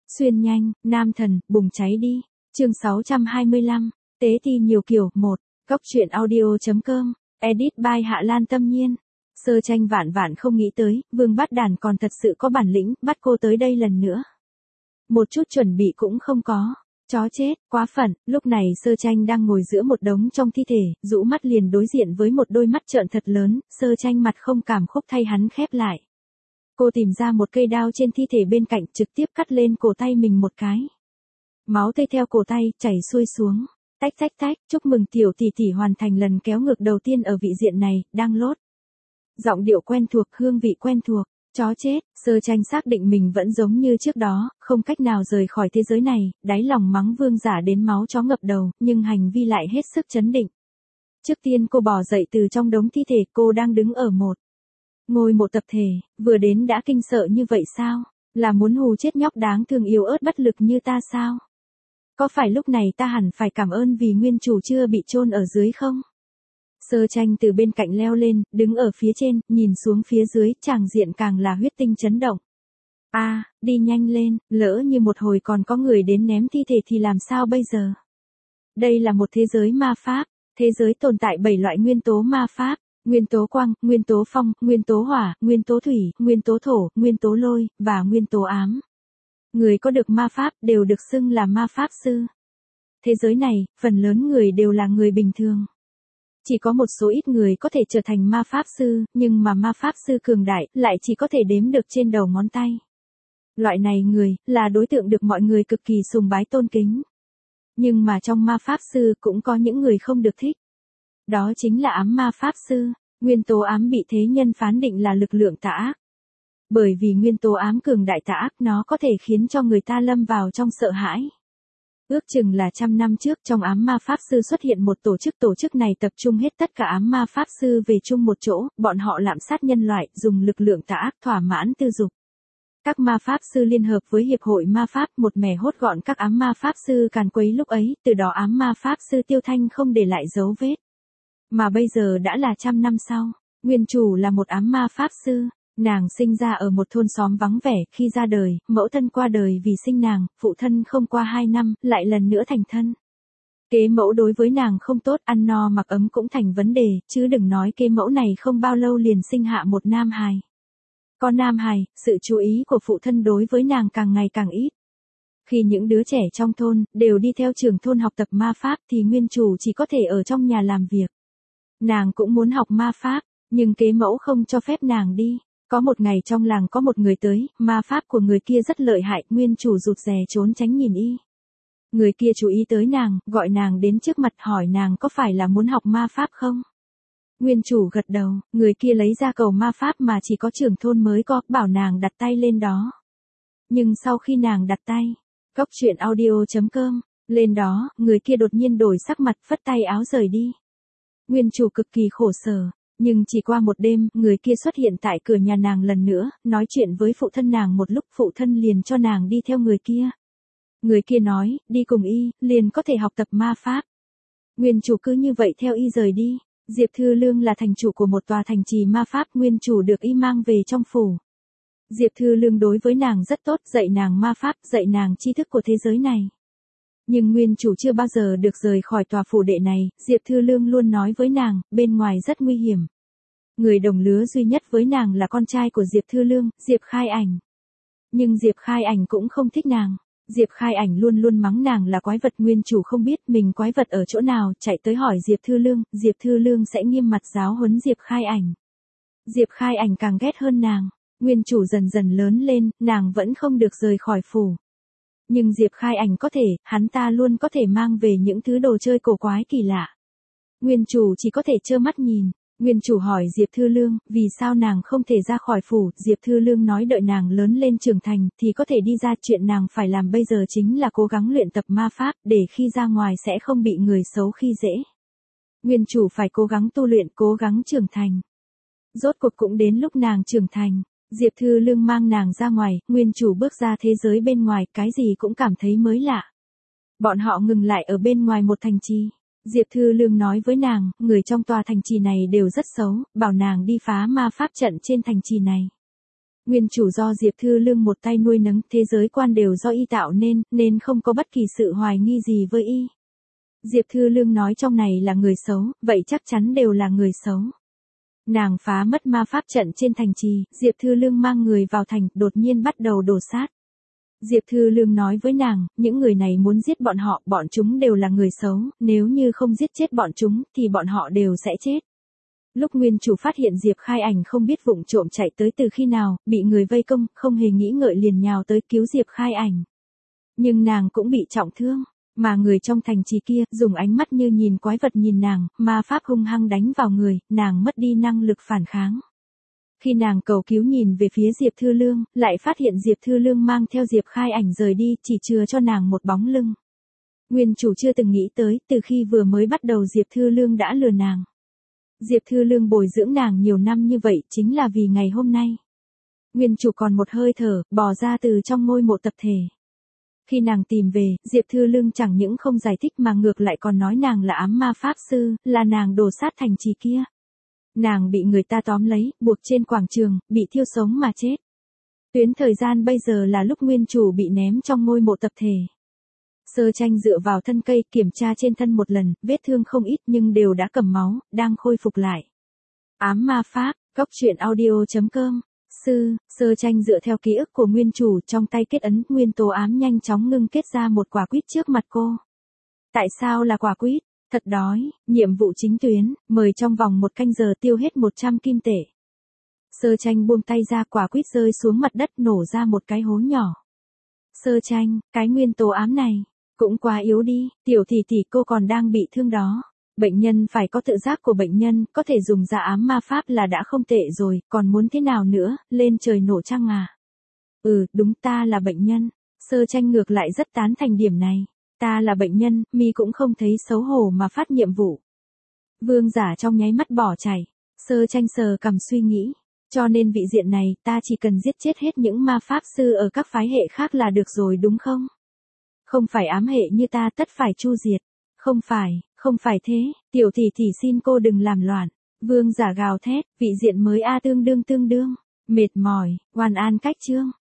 Xuyên nhanh, nam thần, bùng cháy đi. Chương 625, tế thi nhiều kiểu, 1. Góc truyện audio.com, edit by Hạ Lan Tâm Nhiên. Sơ Tranh vạn vạn không nghĩ tới, Vương Bát Đàn còn thật sự có bản lĩnh, bắt cô tới đây lần nữa. Một chút chuẩn bị cũng không có. Chó chết, quá phận, lúc này Sơ Tranh đang ngồi giữa một đống trong thi thể, rũ mắt liền đối diện với một đôi mắt trợn thật lớn, Sơ Tranh mặt không cảm xúc thay hắn khép lại. Cô tìm ra một cây đao trên thi thể bên cạnh, trực tiếp cắt lên cổ tay mình một cái. Máu tươi theo cổ tay, chảy xuôi xuống. Tách tách tách, chúc mừng tiểu tỷ tỷ hoàn thành lần kéo ngược đầu tiên ở vị diện này, đang lốt. Giọng điệu quen thuộc, hương vị quen thuộc. Chó chết, Sơ Tranh xác định mình vẫn giống như trước đó, không cách nào rời khỏi thế giới này, đáy lòng mắng Vương Giả đến máu chó ngập đầu, nhưng hành vi lại hết sức trấn định. Trước tiên cô bò dậy từ trong đống thi thể, cô đang đứng ở một ngôi mộ tập thể, vừa đến đã kinh sợ như vậy sao? Là muốn hù chết nhóc đáng thương yếu ớt bất lực như ta sao? Có phải lúc này ta hẳn phải cảm ơn vì nguyên chủ chưa bị chôn ở dưới không? Sơ Tranh từ bên cạnh leo lên, đứng ở phía trên, nhìn xuống phía dưới, tràng diện càng là huyết tinh chấn động. Đi nhanh lên, lỡ như một hồi còn có người đến ném thi thể thì làm sao bây giờ? Đây là một thế giới ma pháp, thế giới tồn tại 7 loại nguyên tố ma pháp, nguyên tố quang, nguyên tố phong, nguyên tố hỏa, nguyên tố thủy, nguyên tố thổ, nguyên tố lôi, và nguyên tố ám. Người có được ma pháp đều được xưng là ma pháp sư. Thế giới này, phần lớn người đều là người bình thường. Chỉ có một số ít người có thể trở thành ma pháp sư, nhưng mà ma pháp sư cường đại lại chỉ có thể đếm được trên đầu ngón tay. Loại này người, là đối tượng được mọi người cực kỳ sùng bái tôn kính. Nhưng mà trong ma pháp sư cũng có những người không được thích. Đó chính là ám ma pháp sư. Nguyên tố ám bị thế nhân phán định là lực lượng tà ác. Bởi vì nguyên tố ám cường đại tà ác nó có thể khiến cho người ta lâm vào trong sợ hãi. Ước chừng là 100 năm trước trong ám ma pháp sư xuất hiện một tổ chức này tập trung hết tất cả ám ma pháp sư về chung một chỗ, bọn họ lạm sát nhân loại, dùng lực lượng tà ác thỏa mãn tư dục. Các ma pháp sư liên hợp với hiệp hội ma pháp một mẻ hốt gọn các ám ma pháp sư càn quấy lúc ấy, từ đó ám ma pháp sư tiêu thanh không để lại dấu vết. Mà bây giờ đã là 100 năm sau, nguyên chủ là một ám ma pháp sư. Nàng sinh ra ở một thôn xóm vắng vẻ, khi ra đời, mẫu thân qua đời vì sinh nàng, phụ thân không qua 2 năm, lại lần nữa thành thân. Kế mẫu đối với nàng không tốt, ăn no mặc ấm cũng thành vấn đề, chứ đừng nói kế mẫu này không bao lâu liền sinh hạ một nam hài. Con nam hài, sự chú ý của phụ thân đối với nàng càng ngày càng ít. Khi những đứa trẻ trong thôn, đều đi theo trường thôn học tập ma pháp thì nguyên chủ chỉ có thể ở trong nhà làm việc. Nàng cũng muốn học ma pháp, nhưng kế mẫu không cho phép nàng đi. Có một ngày trong làng có một người tới, ma pháp của người kia rất lợi hại, nguyên chủ rụt rè trốn tránh nhìn y. Người kia chú ý tới nàng, gọi nàng đến trước mặt hỏi nàng có phải là muốn học ma pháp không? Nguyên chủ gật đầu, người kia lấy ra cầu ma pháp mà chỉ có trưởng thôn mới có, bảo nàng đặt tay lên đó. Nhưng sau khi nàng đặt tay, góc truyện audio.com, lên đó, người kia đột nhiên đổi sắc mặt phất tay áo rời đi. Nguyên chủ cực kỳ khổ sở. Nhưng chỉ qua một đêm, người kia xuất hiện tại cửa nhà nàng lần nữa, nói chuyện với phụ thân nàng một lúc, phụ thân liền cho nàng đi theo người kia. Người kia nói, đi cùng y, liền có thể học tập ma pháp. Nguyên chủ cứ như vậy theo y rời đi. Diệp Thư Lương là thành chủ của một tòa thành trì ma pháp, nguyên chủ được y mang về trong phủ. Diệp Thư Lương đối với nàng rất tốt, dạy nàng ma pháp, dạy nàng tri thức của thế giới này. Nhưng nguyên chủ chưa bao giờ được rời khỏi tòa phủ đệ này, Diệp Thư Lương luôn nói với nàng, bên ngoài rất nguy hiểm. Người đồng lứa duy nhất với nàng là con trai của Diệp Thư Lương, Diệp Khai Ảnh. Nhưng Diệp Khai Ảnh cũng không thích nàng. Diệp Khai Ảnh luôn luôn mắng nàng là quái vật, nguyên chủ không biết mình quái vật ở chỗ nào, chạy tới hỏi Diệp Thư Lương sẽ nghiêm mặt giáo huấn Diệp Khai Ảnh. Diệp Khai Ảnh càng ghét hơn nàng. Nguyên chủ dần dần lớn lên, nàng vẫn không được rời khỏi phủ. Nhưng Diệp Khai Ảnh có thể, hắn ta luôn có thể mang về những thứ đồ chơi cổ quái kỳ lạ. Nguyên chủ chỉ có thể trơ mắt nhìn. Nguyên chủ hỏi Diệp Thư Lương, vì sao nàng không thể ra khỏi phủ, Diệp Thư Lương nói đợi nàng lớn lên trưởng thành, thì có thể đi ra, chuyện nàng phải làm bây giờ chính là cố gắng luyện tập ma pháp, để khi ra ngoài sẽ không bị người xấu khi dễ. Nguyên chủ phải cố gắng tu luyện, cố gắng trưởng thành. Rốt cuộc cũng đến lúc nàng trưởng thành. Diệp Thư Lương mang nàng ra ngoài, nguyên chủ bước ra thế giới bên ngoài, cái gì cũng cảm thấy mới lạ. Bọn họ ngừng lại ở bên ngoài một thành trì. Diệp Thư Lương nói với nàng, người trong tòa thành trì này đều rất xấu, bảo nàng đi phá ma pháp trận trên thành trì này. Nguyên chủ do Diệp Thư Lương một tay nuôi nấng, thế giới quan đều do y tạo nên không có bất kỳ sự hoài nghi gì với y. Diệp Thư Lương nói trong này là người xấu, vậy chắc chắn đều là người xấu. Nàng phá mất ma pháp trận trên thành trì, Diệp Thư Lương mang người vào thành, đột nhiên bắt đầu đổ sát. Diệp Thư Lương nói với nàng, những người này muốn giết bọn chúng đều là người xấu, nếu như không giết chết bọn chúng, thì bọn họ đều sẽ chết. Lúc nguyên chủ phát hiện Diệp Khai Ảnh không biết vụng trộm chạy tới từ khi nào, bị người vây công, không hề nghĩ ngợi liền nhào tới cứu Diệp Khai Ảnh. Nhưng nàng cũng bị trọng thương, mà người trong thành trì kia, dùng ánh mắt như nhìn quái vật nhìn nàng, ma pháp hung hăng đánh vào người, nàng mất đi năng lực phản kháng. Khi nàng cầu cứu nhìn về phía Diệp Thư Lương, lại phát hiện Diệp Thư Lương mang theo Diệp Khai Ảnh rời đi, chỉ chừa cho nàng một bóng lưng. Nguyên chủ chưa từng nghĩ tới, từ khi vừa mới bắt đầu Diệp Thư Lương đã lừa nàng. Diệp Thư Lương bồi dưỡng nàng nhiều năm như vậy chính là vì ngày hôm nay. Nguyên chủ còn một hơi thở, bò ra từ trong ngôi mộ tập thể. Khi nàng tìm về, Diệp Thư Lương chẳng những không giải thích mà ngược lại còn nói nàng là ám ma pháp sư, là nàng đổ sát thành trì kia. Nàng bị người ta tóm lấy, buộc trên quảng trường, bị thiêu sống mà chết. Tuyến thời gian bây giờ là lúc nguyên chủ bị ném trong ngôi mộ tập thể. Sơ Tranh dựa vào thân cây kiểm tra trên thân một lần, vết thương không ít nhưng đều đã cầm máu, đang khôi phục lại. Ám ma pháp, Cóc Truyện Audio.com. Sơ Tranh dựa theo ký ức của nguyên chủ trong tay kết ấn, nguyên tố ám nhanh chóng ngưng kết ra một quả quýt trước mặt cô. Tại sao là quả quýt? Thật đói, nhiệm vụ chính tuyến, mời trong vòng 1 canh giờ tiêu hết 100 kim tệ. Sơ Tranh buông tay ra, quả quýt rơi xuống mặt đất nổ ra một cái hố nhỏ. Sơ Tranh, cái nguyên tố ám này, cũng quá yếu đi, tiểu tỷ cô còn đang bị thương đó. Bệnh nhân phải có tự giác của bệnh nhân, có thể dùng ra ám ma pháp là đã không tệ rồi, còn muốn thế nào nữa, lên trời nổ chăng à? Đúng, ta là bệnh nhân. Sơ Tranh ngược lại rất tán thành điểm này. Ta là bệnh nhân, mi cũng không thấy xấu hổ mà phát nhiệm vụ. Vương giả trong nháy mắt bỏ chạy. Sơ Tranh sờ cằm suy nghĩ. Cho nên vị diện này, ta chỉ cần giết chết hết những ma pháp sư ở các phái hệ khác là được rồi đúng không? Không phải ám hệ như ta tất phải chu diệt. Không phải thế, tiểu tỷ xin cô đừng làm loạn. Vương giả gào thét, vị diện mới tương đương. Mệt mỏi, oan an cách chương.